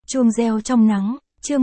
Chuông reo trong nắng,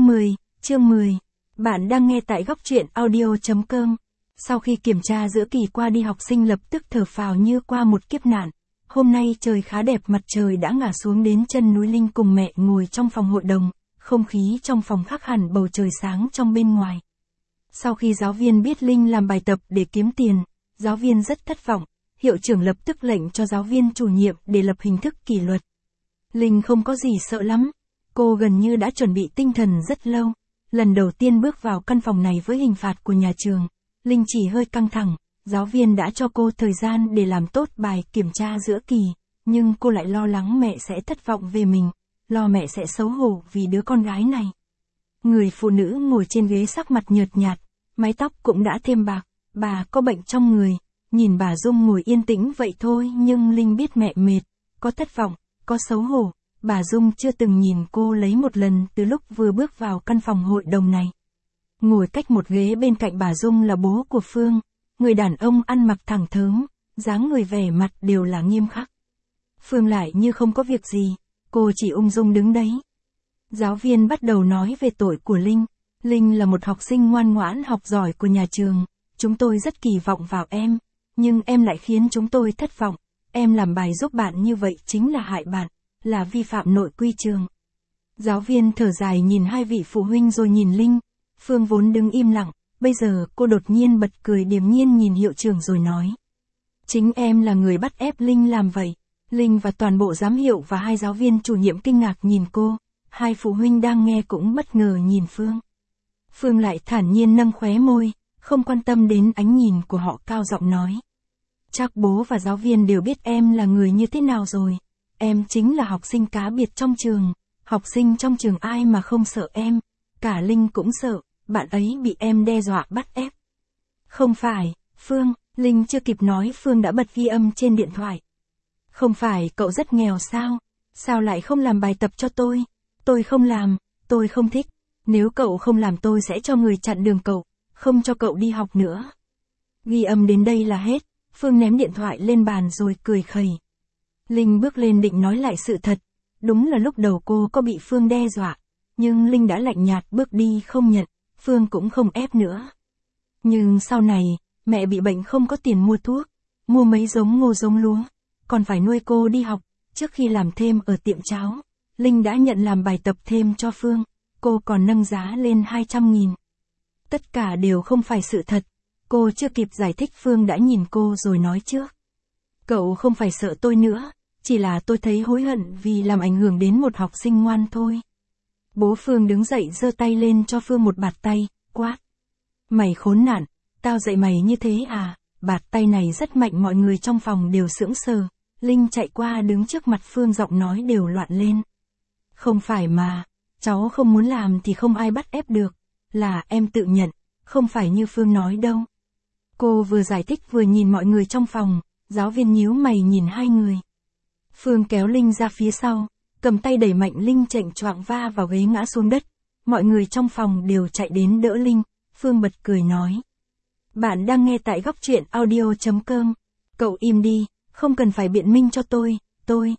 chương 10. Bạn đang nghe tại góc truyện audio.com. Sau khi kiểm tra giữa kỳ qua đi, học sinh lập tức thở phào như qua một kiếp nạn. Hôm nay trời khá đẹp, mặt trời đã ngả xuống đến chân núi. Linh cùng mẹ ngồi trong phòng hội đồng, không khí trong phòng khác hẳn bầu trời sáng trong bên ngoài. Sau khi giáo viên biết Linh làm bài tập để kiếm tiền, giáo viên rất thất vọng. Hiệu trưởng lập tức lệnh cho giáo viên chủ nhiệm để lập hình thức kỷ luật. Linh không có gì sợ lắm. Cô gần như đã chuẩn bị tinh thần rất lâu. Lần đầu tiên bước vào căn phòng này với hình phạt của nhà trường, Linh chỉ hơi căng thẳng. Giáo viên đã cho cô thời gian để làm tốt bài kiểm tra giữa kỳ, nhưng cô lại lo lắng mẹ sẽ thất vọng về mình, lo mẹ sẽ xấu hổ vì đứa con gái này. Người phụ nữ ngồi trên ghế sắc mặt nhợt nhạt, mái tóc cũng đã thêm bạc, bà có bệnh trong người. Nhìn bà Dung ngồi yên tĩnh vậy thôi, nhưng Linh biết mẹ mệt, có thất vọng, có xấu hổ. Bà Dung chưa từng nhìn cô lấy một lần từ lúc vừa bước vào căn phòng hội đồng này. Ngồi cách một ghế bên cạnh bà Dung là bố của Phương, người đàn ông ăn mặc thẳng thớm, dáng người vẻ mặt đều là nghiêm khắc. Phương lại như không có việc gì, cô chỉ ung dung đứng đấy. Giáo viên bắt đầu nói về tội của Linh. Linh là một học sinh ngoan ngoãn học giỏi của nhà trường, chúng tôi rất kỳ vọng vào em, nhưng em lại khiến chúng tôi thất vọng. Em làm bài giúp bạn như vậy chính là hại bạn, là vi phạm nội quy trường. Giáo viên thở dài nhìn hai vị phụ huynh rồi nhìn Linh. Phương vốn đứng im lặng, bây giờ cô đột nhiên bật cười điềm nhiên nhìn hiệu trưởng rồi nói. Chính em là người bắt ép Linh làm vậy. Linh và toàn bộ giám hiệu và hai giáo viên chủ nhiệm kinh ngạc nhìn cô, hai phụ huynh đang nghe cũng bất ngờ nhìn Phương. Phương lại thản nhiên nâng khóe môi, không quan tâm đến ánh nhìn của họ, cao giọng nói. Chắc bố và giáo viên đều biết em là người như thế nào rồi. Em chính là học sinh cá biệt trong trường, học sinh trong trường ai mà không sợ em, cả Linh cũng sợ, bạn ấy bị em đe dọa bắt ép. Không phải, Phương, Linh chưa kịp nói Phương đã bật ghi âm trên điện thoại. Không phải cậu rất nghèo sao? Sao lại không làm bài tập cho tôi? Tôi không làm, tôi không thích. Nếu cậu không làm tôi sẽ cho người chặn đường cậu, không cho cậu đi học nữa. Ghi âm đến đây là hết, Phương ném điện thoại lên bàn rồi cười khẩy. Linh bước lên định nói lại sự thật. Đúng là lúc đầu cô có bị Phương đe dọa, nhưng Linh đã lạnh nhạt bước đi không nhận, Phương cũng không ép nữa. Nhưng sau này, mẹ bị bệnh không có tiền mua thuốc, mua mấy giống ngô giống lúa, còn phải nuôi cô đi học. Trước khi làm thêm ở tiệm cháo, Linh đã nhận làm bài tập thêm cho Phương, cô còn nâng giá lên 200.000. Tất cả đều không phải sự thật, cô chưa kịp giải thích Phương đã nhìn cô rồi nói trước. Cậu không phải sợ tôi nữa, chỉ là tôi thấy hối hận vì làm ảnh hưởng đến một học sinh ngoan thôi. Bố Phương đứng dậy giơ tay lên cho Phương một bạt tay, quát. Mày khốn nạn, tao dạy mày như thế à? Bạt tay này rất mạnh, mọi người trong phòng đều sững sờ. Linh chạy qua đứng trước mặt Phương, giọng nói đều loạn lên. Không phải mà, cháu không muốn làm thì không ai bắt ép được, là em tự nhận, không phải như Phương nói đâu. Cô vừa giải thích vừa nhìn mọi người trong phòng, giáo viên nhíu mày nhìn hai người. Phương kéo Linh ra phía sau, cầm tay đẩy mạnh Linh chệnh choạng va vào ghế ngã xuống đất. Mọi người trong phòng đều chạy đến đỡ Linh. Phương bật cười nói. Bạn đang nghe tại góc truyện audio.com. Cậu im đi, không cần phải biện minh cho tôi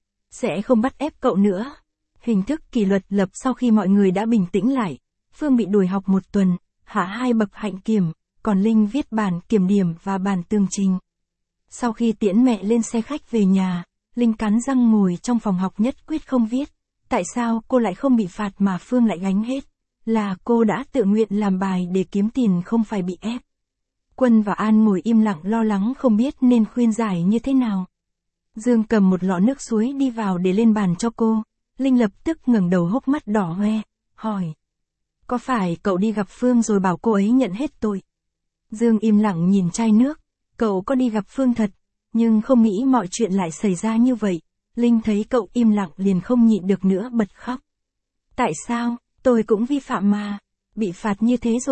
sẽ không bắt ép cậu nữa. Hình thức kỷ luật lập sau khi mọi người đã bình tĩnh lại. Phương bị đuổi học 1 tuần, hạ 2 bậc hạnh kiểm, còn Linh viết bản kiểm điểm và bản tường trình. Sau khi tiễn mẹ lên xe khách về nhà, Linh cắn răng ngồi trong phòng học nhất quyết không viết. Tại sao cô lại không bị phạt mà Phương lại gánh hết? Là cô đã tự nguyện làm bài để kiếm tiền, không phải bị ép. Quân và An ngồi im lặng lo lắng không biết nên khuyên giải như thế nào. Dương cầm một lọ nước suối đi vào để lên bàn cho cô. Linh lập tức ngẩng đầu, hốc mắt đỏ hoe, hỏi. Có phải cậu đi gặp Phương rồi bảo cô ấy nhận hết tội? Dương im lặng nhìn chai nước. Cậu có đi gặp Phương thật, nhưng không nghĩ mọi chuyện lại xảy ra như vậy. Linh thấy cậu im lặng liền không nhịn được nữa, bật khóc. Tại sao? Tôi cũng vi phạm mà. Bị phạt như thế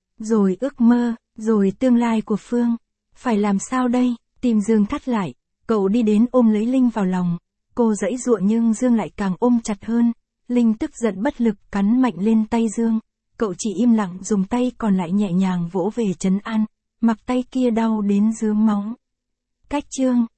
rồi ước mơ, rồi tương lai của Phương. Phải làm sao đây? Tim Dương thắt lại. Cậu đi đến ôm lấy Linh vào lòng. Cô giãy giụa nhưng Dương lại càng ôm chặt hơn. Linh tức giận bất lực cắn mạnh lên tay Dương. Cậu chỉ im lặng dùng tay còn lại nhẹ nhàng vỗ về trấn an. Mặc tay kia đau đến rướm máu. Cách chương.